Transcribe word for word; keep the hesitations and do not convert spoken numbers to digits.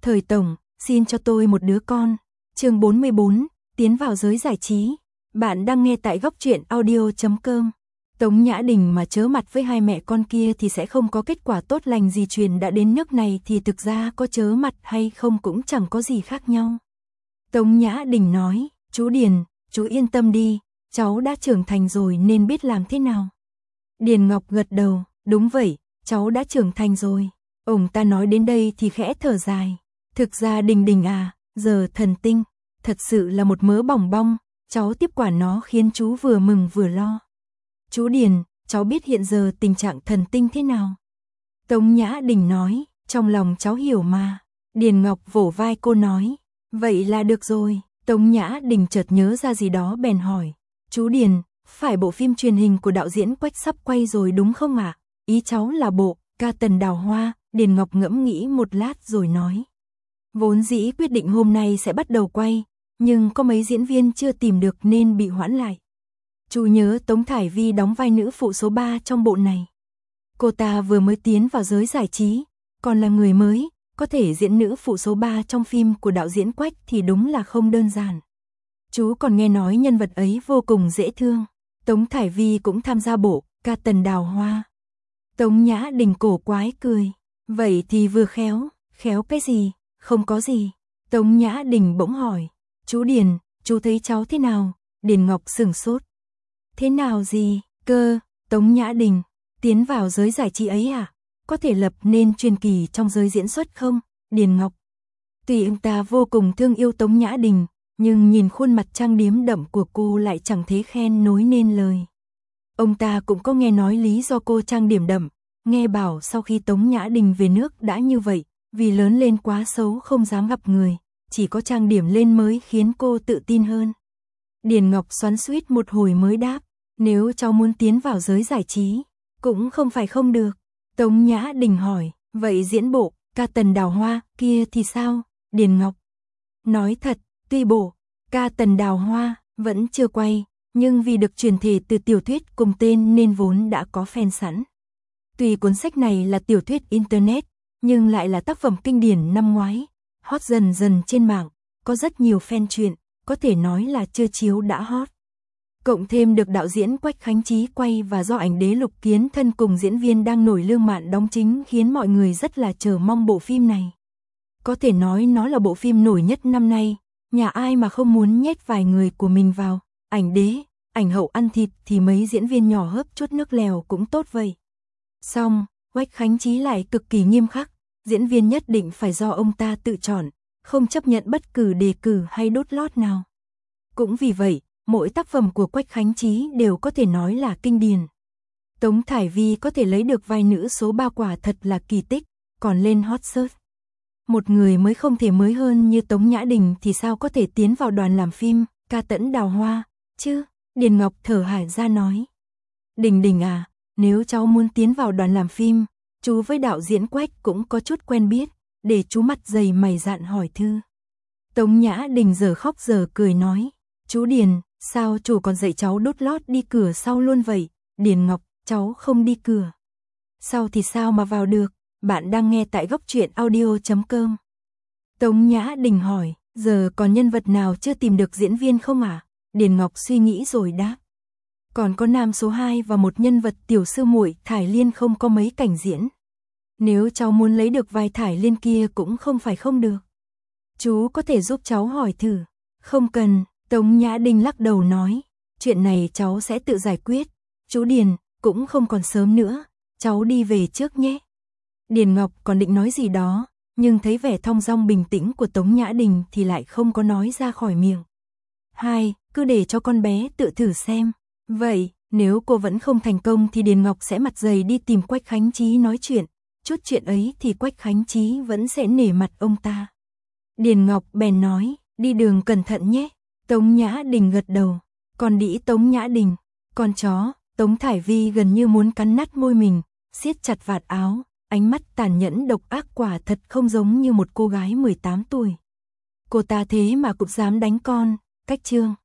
Thời tổng, xin cho tôi một đứa con. Chương bốn mươi bốn, tiến vào giới giải trí. Bạn đang nghe tại góc truyện audio chấm com. Tống Nhã Đình mà chớ mặt với hai mẹ con kia thì sẽ không có kết quả tốt lành gì, truyền đã đến nước này thì thực ra có chớ mặt hay không cũng chẳng có gì khác nhau. Tống Nhã Đình nói, chú Điền, chú yên tâm đi, cháu đã trưởng thành rồi nên biết làm thế nào. Điền Ngọc gật đầu, đúng vậy, cháu đã trưởng thành rồi. Ông ta nói đến đây thì khẽ thở dài. Thực ra Đình Đình à, giờ thần tinh, thật sự là một mớ bỏng bong, cháu tiếp quản nó khiến chú vừa mừng vừa lo. Chú Điền, cháu biết hiện giờ tình trạng thần tinh thế nào? Tống Nhã Đình nói, trong lòng cháu hiểu mà. Điền Ngọc vỗ vai cô nói, vậy là được rồi. Tống Nhã Đình chợt nhớ ra gì đó bèn hỏi, chú Điền, phải bộ phim truyền hình của đạo diễn Quách sắp quay rồi đúng không ạ? À? Ý cháu là bộ Ca Tần Đào Hoa. Điền Ngọc ngẫm nghĩ một lát rồi nói, vốn dĩ quyết định hôm nay sẽ bắt đầu quay, nhưng có mấy diễn viên chưa tìm được nên bị hoãn lại. Chú nhớ Tống Thải Vi đóng vai nữ phụ số ba trong bộ này. Cô ta vừa mới tiến vào giới giải trí, còn là người mới, có thể diễn nữ phụ số ba trong phim của đạo diễn Quách thì đúng là không đơn giản. Chú còn nghe nói nhân vật ấy vô cùng dễ thương. Tống Thải Vi cũng tham gia bộ Ca Tần Đào Hoa. Tống Nhã Đình cổ quái cười, vậy thì vừa khéo, khéo cái gì, không có gì. Tống Nhã Đình bỗng hỏi, chú Điền, chú thấy cháu thế nào? Điền Ngọc sửng sốt. Thế nào gì, cơ? Tống Nhã Đình, tiến vào giới giải trí ấy à? Có thể lập nên truyền kỳ trong giới diễn xuất không? Điền Ngọc. Tuy ông ta vô cùng thương yêu Tống Nhã Đình, nhưng nhìn khuôn mặt trang điểm đậm của cô lại chẳng thấy khen nối nên lời. Ông ta cũng có nghe nói lý do cô trang điểm đậm, nghe bảo sau khi Tống Nhã Đình về nước đã như vậy, vì lớn lên quá xấu không dám gặp người, chỉ có trang điểm lên mới khiến cô tự tin hơn. Điền Ngọc xoắn xuýt một hồi mới đáp, nếu cháu muốn tiến vào giới giải trí, cũng không phải không được. Tống Nhã Đình hỏi, vậy diễn bộ Ca Tần Đào Hoa kia thì sao? Điền Ngọc nói thật, tuy bộ Ca Tần Đào Hoa vẫn chưa quay, nhưng vì được truyền thể từ tiểu thuyết cùng tên nên vốn đã có fan sẵn. Tuy cuốn sách này là tiểu thuyết internet, nhưng lại là tác phẩm kinh điển năm ngoái, hot dần dần trên mạng, có rất nhiều fan truyện, có thể nói là chưa chiếu đã hot. Cộng thêm được đạo diễn Quách Khánh Chí quay và do ảnh đế Lục Kiến Thân cùng diễn viên đang nổi Lương Mạn đóng chính khiến mọi người rất là chờ mong bộ phim này. Có thể nói nó là bộ phim nổi nhất năm nay, nhà ai mà không muốn nhét vài người của mình vào, ảnh đế, ảnh hậu ăn thịt thì mấy diễn viên nhỏ hớp chút nước lèo cũng tốt vậy. Xong, Quách Khánh Chí lại cực kỳ nghiêm khắc, diễn viên nhất định phải do ông ta tự chọn, không chấp nhận bất cứ đề cử hay đốt lót nào. Cũng vì vậy, mỗi tác phẩm của Quách Khánh Chí đều có thể nói là kinh điển. Tống Thải Vi có thể lấy được vai nữ số ba quả thật là kỳ tích, còn lên hot search. Một người mới không thể mới hơn như Tống Nhã Đình thì sao có thể tiến vào đoàn làm phim Ca Tần Đào Hoa, chứ? Điền Ngọc thở hải ra nói. Đình Đình à, nếu cháu muốn tiến vào đoàn làm phim, chú với đạo diễn Quách cũng có chút quen biết, để chú mặt dày mày dạn hỏi thư. Tống Nhã Đình giờ khóc giờ cười nói, chú Điền, sao chú còn dạy cháu đốt lót đi cửa sau luôn vậy? Điền Ngọc, cháu không đi cửa sau thì sao mà vào được? Bạn đang nghe tại góc truyện audio chấm com. Tống Nhã Đình hỏi, giờ còn nhân vật nào chưa tìm được diễn viên không à? Điền Ngọc suy nghĩ rồi đáp, còn có nam số hai và một nhân vật tiểu sư muội Thải Liên không có mấy cảnh diễn. Nếu cháu muốn lấy được vai Thải Liên kia cũng không phải không được. Chú có thể giúp cháu hỏi thử. Không cần, Tống Nhã Đình lắc đầu nói, chuyện này cháu sẽ tự giải quyết. Chú Điền, cũng không còn sớm nữa, cháu đi về trước nhé. Điền Ngọc còn định nói gì đó, nhưng thấy vẻ thong dong bình tĩnh của Tống Nhã Đình thì lại không có nói ra khỏi miệng. Hai, cứ để cho con bé tự thử xem. Vậy, nếu cô vẫn không thành công thì Điền Ngọc sẽ mặt dày đi tìm Quách Khánh Chí nói chuyện. Chút chuyện ấy thì Quách Khánh Chí vẫn sẽ nể mặt ông ta. Điền Ngọc bèn nói, đi đường cẩn thận nhé. Tống Nhã Đình gật đầu. Còn đĩ Tống Nhã Đình, con chó. Tống Thải Vi gần như muốn cắn nát môi mình, siết chặt vạt áo, ánh mắt tàn nhẫn độc ác quả thật không giống như một cô gái mười tám tuổi. Cô ta thế mà cũng dám đánh con. Cách chương